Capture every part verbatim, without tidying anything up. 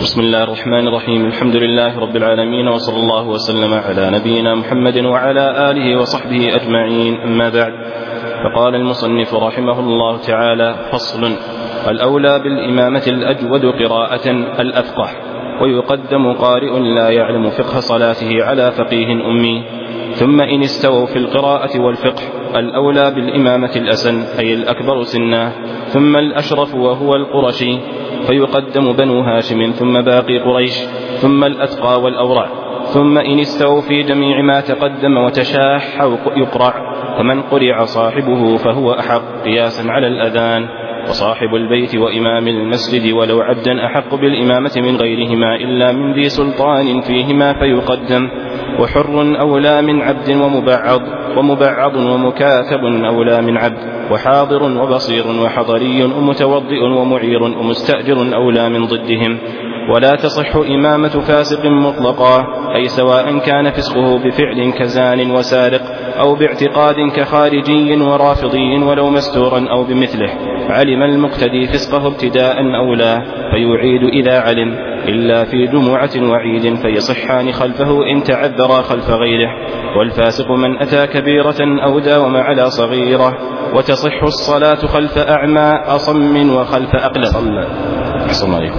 بسم الله الرحمن الرحيم. الحمد لله رب العالمين، وصلى الله وسلم على نبينا محمد وعلى آله وصحبه أجمعين، أما بعد. فقال المصنف رحمه الله تعالى: فصل: الأولى بالإمامة الأجود قراءة الأفقه، ويقدم قارئ لا يعلم فقه صلاته على فقيه أمي. ثم إن استووا في القراءة والفقه الأولى بالإمامة الأسن، أي الأكبر سنا، ثم الأشرف وهو القرشي، فيقدم بنو هاشم ثم باقي قريش، ثم الأتقى والأورع. ثم إن استووا في جميع ما تقدم وتشاح يقرع، فمن قرع صاحبه فهو أحق قياسا على الأذان، وصاحب البيت وإمام المسجد ولو عبدا أحق بالإمامة من غيرهما إلا من ذي سلطان فيهما فيقدم، وحر أولى من عبد ومبعض، ومبعض ومكاتب أولى من عبد، وحاضر وبصير وحضري ومتوضئ ومعير ومستأجر أولى من ضدهم. ولا تصح إمامة فاسق مطلقا، أي سواء كان فسقه بفعل كزان وسارق، أو باعتقاد كخارجي ورافضي ولو مستورا أو بمثله. علم المقتدي فسقه ابتداء أولى فيعيد إذا علم، إلا في جمعة وعيد فيصحان خلفه إن تعذر خلف غيره. والفاسق من أتى كبيرة أو داوم على صغيرة. وتصح الصلاة خلف أعمى أصم وخلف أقلف. أحسن عليكم.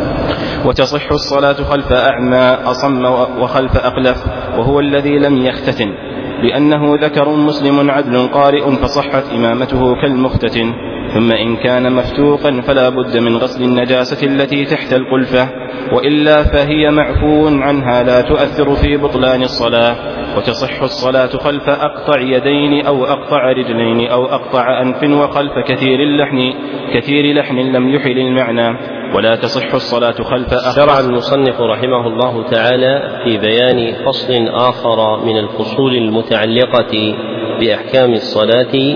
وتصح الصلاة خلف أعمى أصم وخلف أقلف، وهو الذي لم يختتن، لأنه ذكر مسلم عدل قارئ فصحت إمامته كالمختتن. ثم إن كان مفتوقا فلا بد من غسل النجاسة التي تحت القلفة، وإلا فهي معفو عنها لا تؤثر في بطلان الصلاة. وتصح الصلاة خلف أقطع يدين أو أقطع رجلين أو أقطع أنف، وخلف كثير اللحن كثير لحن لم يحل المعنى. ولا تصح الصلاة خلف أقطع. شرع المصنف رحمه الله تعالى في بيان فصل آخر من الفصول المتعلقة بأحكام الصلاة،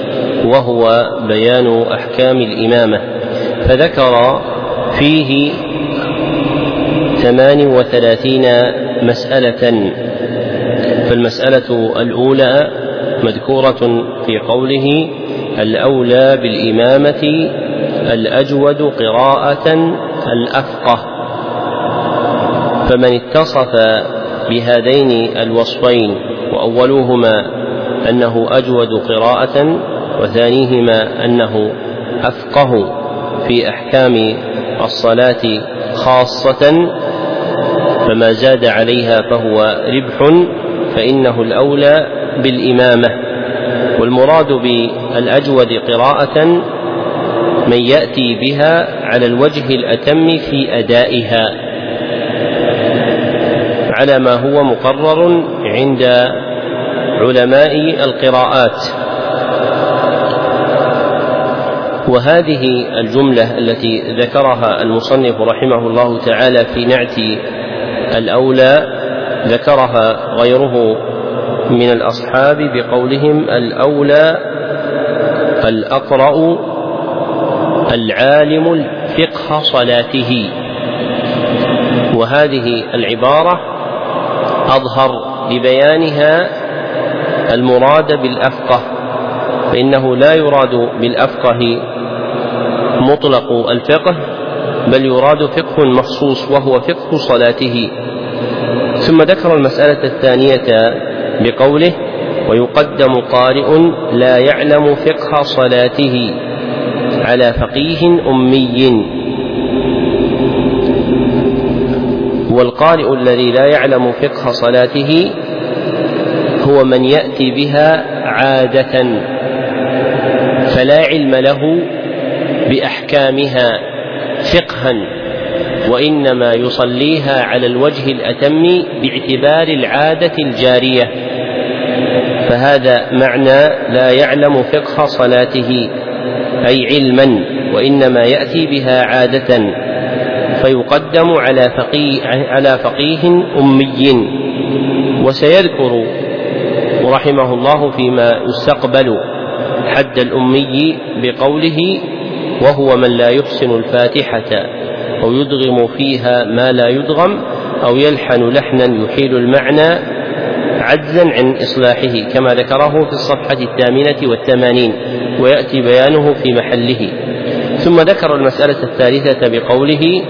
وهو بيان أحكام الإمامة، فذكر فيه ثمان وثلاثين مسألة. فالمسألة الأولى مذكورة في قوله: الأولى بالإمامة الأجود قراءة الأفقه. فمن اتصف بهذين الوصفين، وأولهما أنه أجود قراءة، وثانيهما أنه أفقه في أحكام الصلاة خاصة، فما زاد عليها فهو ربح، فإنه الأولى بالإمامة. والمراد بالأجود قراءة من يأتي بها على الوجه الأتم في أدائها، على ما هو مقرر عند علماء القراءات. وهذه الجملة التي ذكرها المصنف رحمه الله تعالى في نعت الأولى ذكرها غيره من الأصحاب بقولهم: الأولى الأقرأ العالم فقه صلاته. وهذه العبارة أظهر لبيانها المراد بالأفقه، فإنه لا يراد بالأفقه مطلق الفقه، بل يراد فقه مخصوص وهو فقه صلاته. ثم ذكر المسألة الثانية بقوله: ويقدم قارئ لا يعلم فقه صلاته على فقيه أمي. والقارئ الذي لا يعلم فقه صلاته هو من يأتي بها عادة، فلا علم له بأحكامها فقها، وإنما يصليها على الوجه الأتم باعتبار العادة الجارية. فهذا معنى لا يعلم فقه صلاته، أي علما، وإنما يأتي بها عادة، فيقدم على فقيه, على فقيه أمي. وسيذكر رحمه الله فيما يستقبل حد الأمي بقوله: وهو من لا يحسن الفاتحة أو يدغم فيها ما لا يدغم، أو يلحن لحنا يحيل المعنى عجزا عن إصلاحه، كما ذكره في الصفحة الثامنة والثمانين، ويأتي بيانه في محله. ثم ذكر المسألة الثالثة بقوله: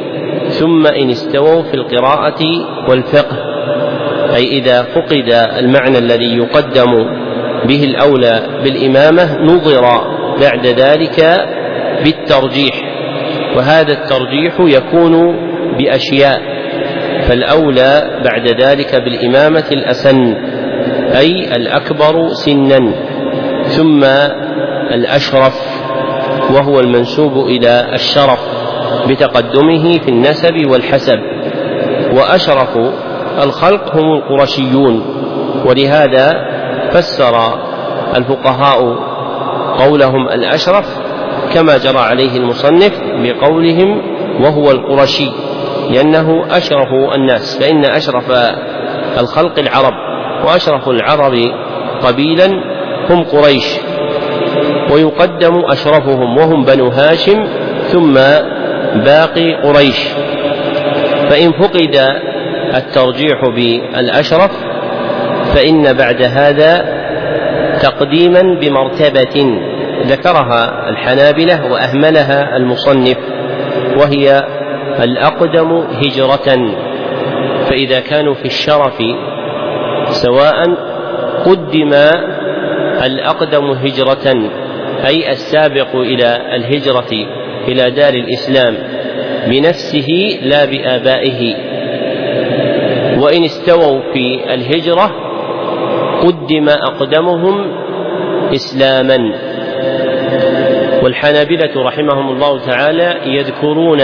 ثم إن استووا في القراءة والفقه، أي إذا فقد المعنى الذي يقدم به الأولى بالإمامة نظر بعد ذلك بالترجيح، وهذا الترجيح يكون بأشياء، فالأولى بعد ذلك بالإمامة الأسن أي الأكبر سنا، ثم الأشرف وهو المنسوب إلى الشرف بتقدمه في النسب والحسب، وأشرف الخلق هم القرشيون، ولهذا فسر الفقهاء قولهم الأشرف كما جرى عليه المصنف بقولهم وهو القرشي، لأنه أشرف الناس، فإن أشرف الخلق العرب، وأشرف العرب قبيلا هم قريش، ويقدم أشرفهم وهم بنو هاشم ثم باقي قريش. فإن فقد الترجيح بالأشرف فإن بعد هذا تقديما بمرتبة ذكرها الحنابلة وأهملها المصنف، وهي الأقدم هجرة، فإذا كانوا في الشرف سواء قدم الأقدم هجرة أي السابق إلى الهجرة إلى دار الإسلام بنفسه لا بآبائه، وإن استووا في الهجرة قدم أقدمهم إسلاما. والحنابلة رحمهم الله تعالى يذكرون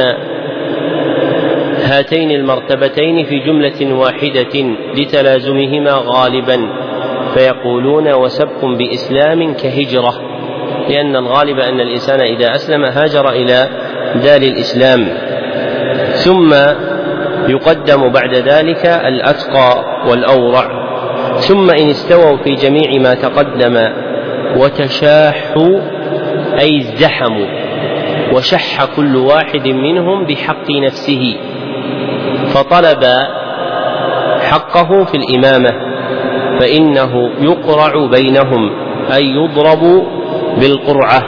هاتين المرتبتين في جملة واحدة لتلازمهما غالبا، فيقولون وسبق بإسلام كهجرة، لأن الغالب أن الإنسان إذا أسلم هاجر إلى دار الإسلام. ثم يقدم بعد ذلك الأتقى والأورع. ثم إن استووا في جميع ما تقدم وتشاحوا أي ازدحموا، وشح كل واحد منهم بحق نفسه، فطلب حقه في الإمامة، فإنه يقرع بينهم أي يضرب بالقرعة.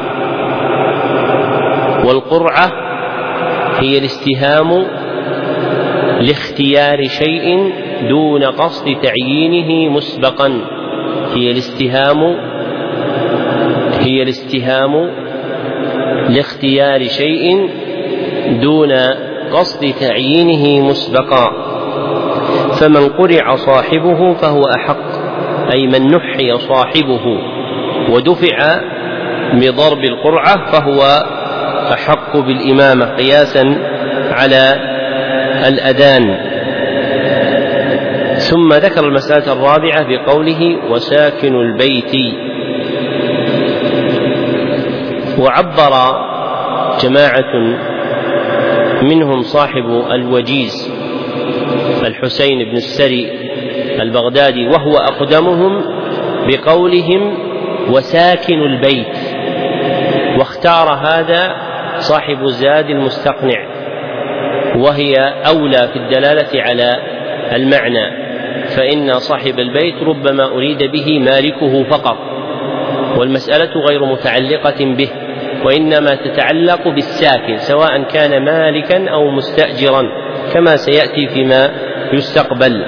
والقرعة هي الاستهام لاختيار شيء دون قصد تعيينه مسبقا، هي الاستهام هي الاستهام لاختيار شيء دون قصد تعيينه مسبقا. فمن قرع صاحبه فهو أحق، أي من نحي صاحبه ودفع بضرب القرعة فهو أحق بالإمامة قياسا على الأذان. ثم ذكر المسألة الرابعة بقوله وساكن البيت. وعبر جماعة منهم صاحب الوجيز الحسين بن السري البغدادي وهو أقدمهم بقولهم وساكن البيت، واختار هذا صاحب زاد المستقنع، وهي أولى في الدلالة على المعنى، فإن صاحب البيت ربما أريد به مالكه فقط، والمسألة غير متعلقة به، وإنما تتعلق بالساكن سواء كان مالكا أو مستأجرا كما سيأتي فيما يستقبل.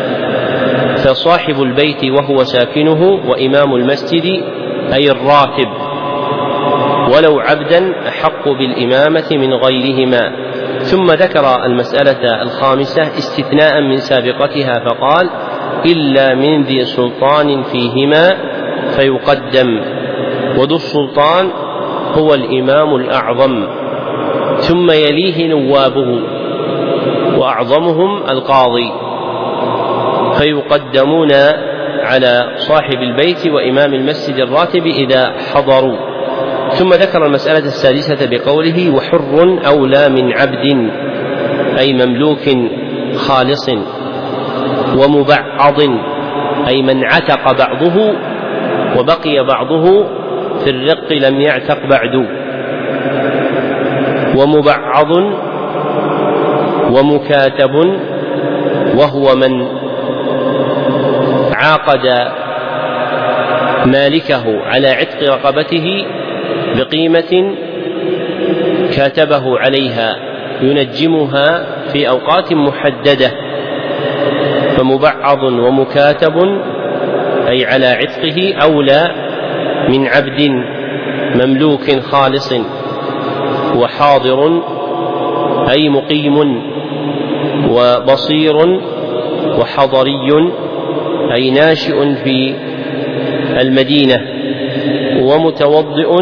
فصاحب البيت وهو ساكنه وإمام المسجد أي الراتب ولو عبدا أحق بالإمامة من غيرهما. ثم ذكر المسألة الخامسة استثناء من سابقتها فقال إلا من ذي سلطان فيهما فيقدم، وذو السلطان هو الإمام الأعظم، ثم يليه نوابه وأعظمهم القاضي، فيقدمون على صاحب البيت وإمام المسجد الراتب إذا حضروا. ثم ذكر المسألة السادسة بقوله وحر أولى من عبد أي مملوك خالص، ومبعض أي من عتق بعضه وبقي بعضه في الرق لم يعتق بعد، ومبعض ومكاتب وهو من عاقد مالكه على عتق رقبته بقيمة كاتبه عليها ينجمها في أوقات محددة، فمبعض ومكاتب أي على عتقه أولى من عبد مملوك خالص، وحاضر أي مقيم، وبصير وحضري أي ناشئ في المدينة، ومتوضئ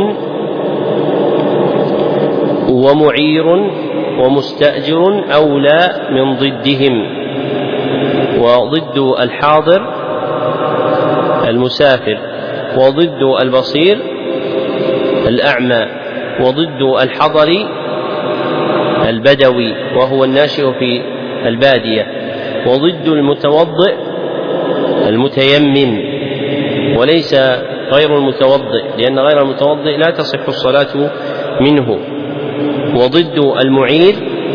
ومعير ومستأجر أولى من ضدهم. وضد الحاضر المسافر، وضد البصير الأعمى، وضد الحضر البدوي وهو الناشئ في البادية، وضد المتوضئ المتيمم وليس غير المتوضئ، لأن غير المتوضئ لا تصح الصلاة منه. وضد المعير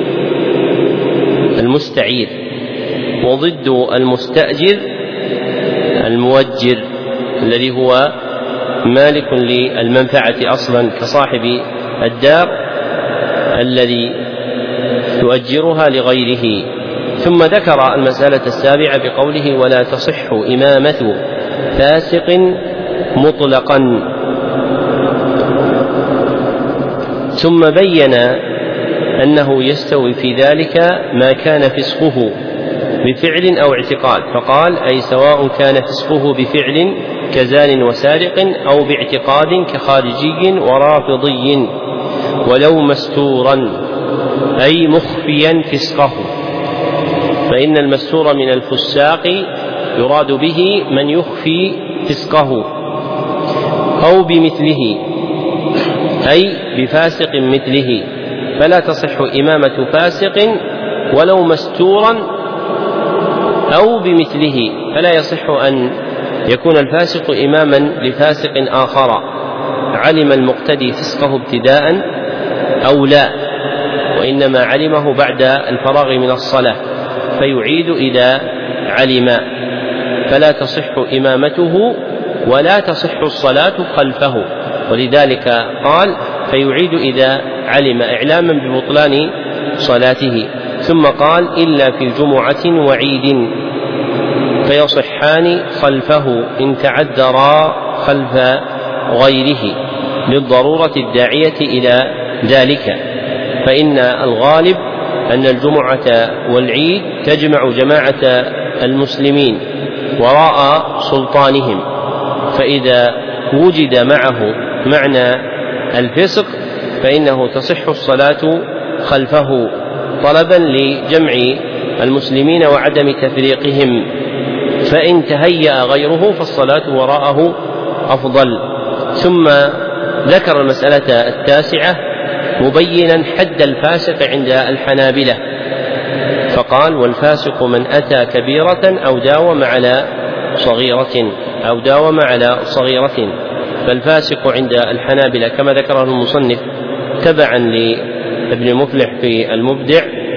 المستعير، وضد المستأجر المؤجر الذي هو مالك للمنفعة أصلا كصاحب الدار الذي يؤجرها لغيره. ثم ذكر المسألة السابعة بقوله ولا تصح إمامة فاسق مطلقا، ثم بين أنه يستوي في ذلك ما كان فسقه بفعل أو اعتقاد، فقال أي سواء كان فسقه بفعل كزان وسارق أو باعتقاد كخارجي ورافضي، ولو مستورا أي مخفيا فسقه، فإن المستور من الفساق يراد به من يخفي فسقه، أو بمثله أي بفاسق مثله، فلا تصح إمامة فاسق ولو مستورا أو بمثله، فلا يصح أن يكون الفاسق إماما لفاسق آخر علم المقتدي فسقه ابتداء أو لا، وإنما علمه بعد الفراغ من الصلاة فيعيد إذا علم، فلا تصح إمامته ولا تصح الصلاة خلفه، ولذلك قال فيعيد إذا علم إعلاما ببطلان صلاته. ثم قال إلا في جمعة وعيد فيصحان خلفه إن تعذرا خلف غيره للضرورة الداعية إلى ذلك، فإن الغالب أن الجمعة والعيد تجمع جماعة المسلمين وراء سلطانهم، فإذا وجد معه معنى الفسق فإنه تصح الصلاة خلفه طلبا لجمع المسلمين وعدم تفريقهم، فإن تهيأ غيره فالصلاة وراءه أفضل. ثم ذكر المسألة التاسعة مبينا حد الفاسق عند الحنابلة، فقال والفاسق من أتى كبيرة أو داوم على صغيرة أو داوم على صغيرة، فالفاسق عند الحنابلة كما ذكره المصنف تبعا لابن مفلح في المبدع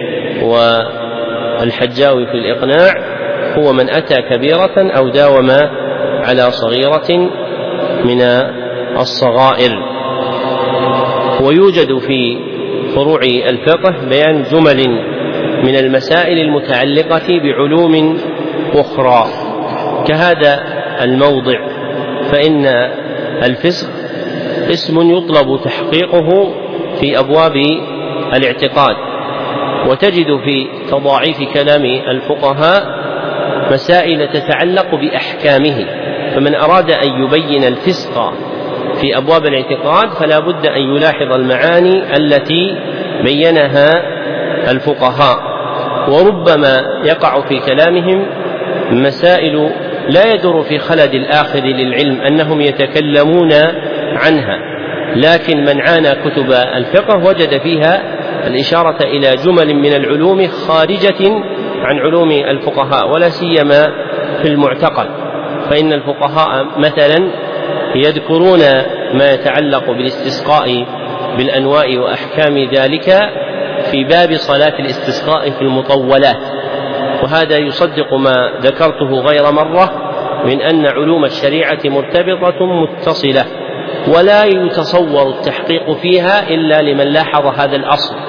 والحجاوي في الإقناع هو من أتى كبيرة أو داوم على صغيرة من الصغائر. ويوجد في فروع الفقه بيان جمل من المسائل المتعلقة بعلوم أخرى كهذا الموضع، فإن الفسق اسم يطلب تحقيقه في أبواب الاعتقاد، وتجد في تضاعيف كلام الفقهاء مسائل تتعلق بأحكامه، فمن أراد أن يبين الفسق في أبواب الاعتقاد فلا بد أن يلاحظ المعاني التي بينها الفقهاء، وربما يقع في كلامهم مسائل لا يدور في خلد الآخر للعلم أنهم يتكلمون عنها، لكن من عانى كتب الفقه وجد فيها الإشارة إلى جمل من العلوم خارجة عن علوم الفقهاء، ولا سيما في المعتقد، فإن الفقهاء مثلا يذكرون ما يتعلق بالاستسقاء بالأنواء وأحكام ذلك في باب صلاة الاستسقاء في المطولات، وهذا يصدق ما ذكرته غير مرة من أن علوم الشريعة مرتبطة متصلة، ولا يتصور التحقيق فيها إلا لمن لاحظ هذا الأصل،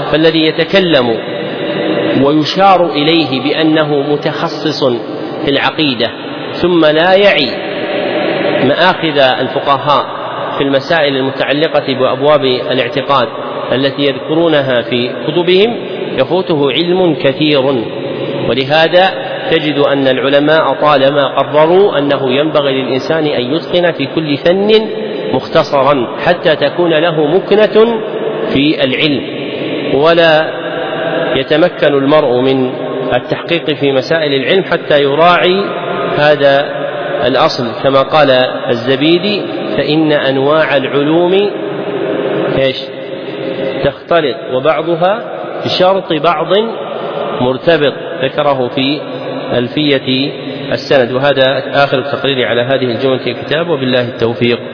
فالذي يتكلم ويشار إليه بأنه متخصص في العقيدة ثم لا يعي مآخذ الفقهاء في المسائل المتعلقة بأبواب الاعتقاد التي يذكرونها في كتبهم يفوته علم كثير. ولهذا تجد أن العلماء طالما قرروا أنه ينبغي للإنسان أن يتقن في كل فن مختصرا حتى تكون له مكنة في العلم، ولا يتمكن المرء من التحقيق في مسائل العلم حتى يراعي هذا الأصل، كما قال الزبيدي: فإن أنواع العلوم إيش تختلط وبعضها بشرط بعض مرتبط، ذكره في ألفية السند. وهذا آخر التقرير على هذه الجملة الكتاب، وبالله التوفيق.